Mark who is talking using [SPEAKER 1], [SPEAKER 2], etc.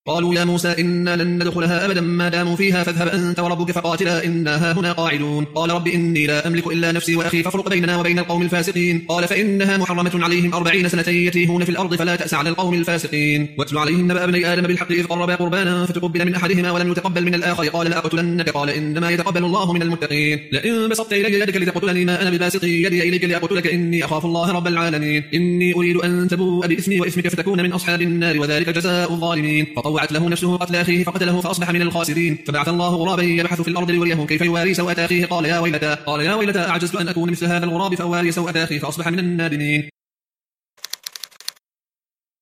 [SPEAKER 1] قالوا يا موسى إنا لن ندخلها أبدا ما داموا فيها فاذهب أنت وربك فقاتلا إنا هاهنا قاعدون قال رب إني لا أملك إلا نفسي وأخي فافرق بيننا وبين القوم الفاسقين قال فإنها محرمة عليهم 40 سنة يتيهون في الأرض فلا تأس على القوم الفاسقين واتل عليهم نبأ ابني آدم بالحق إذ قربا قربانا فتقبل من أحدهما ولم يتقبل من الآخر قال لأقتلنك قال إنما يتقبل الله من المتقين لئن بسطت إلي يدك لتقتلني ما أنا بباسط يدي إليك لأقتلك إني أخاف الله رب العالمين إني أريد أن تبوء بإثمي وإثمك فتكون من أصحاب النار وذلك جزاء الظالمين فطوعت له نفسه قتل أخيه فقتله فأصبح من الخاسرين فبعث الله غرابا يبحث في الأرض ليريه كيف يواري سوءة أخيه قال يا ويلتى أعجزت أن أكون مثل هذا الغراب فأواري سوءة أخي فأصبح من النادمين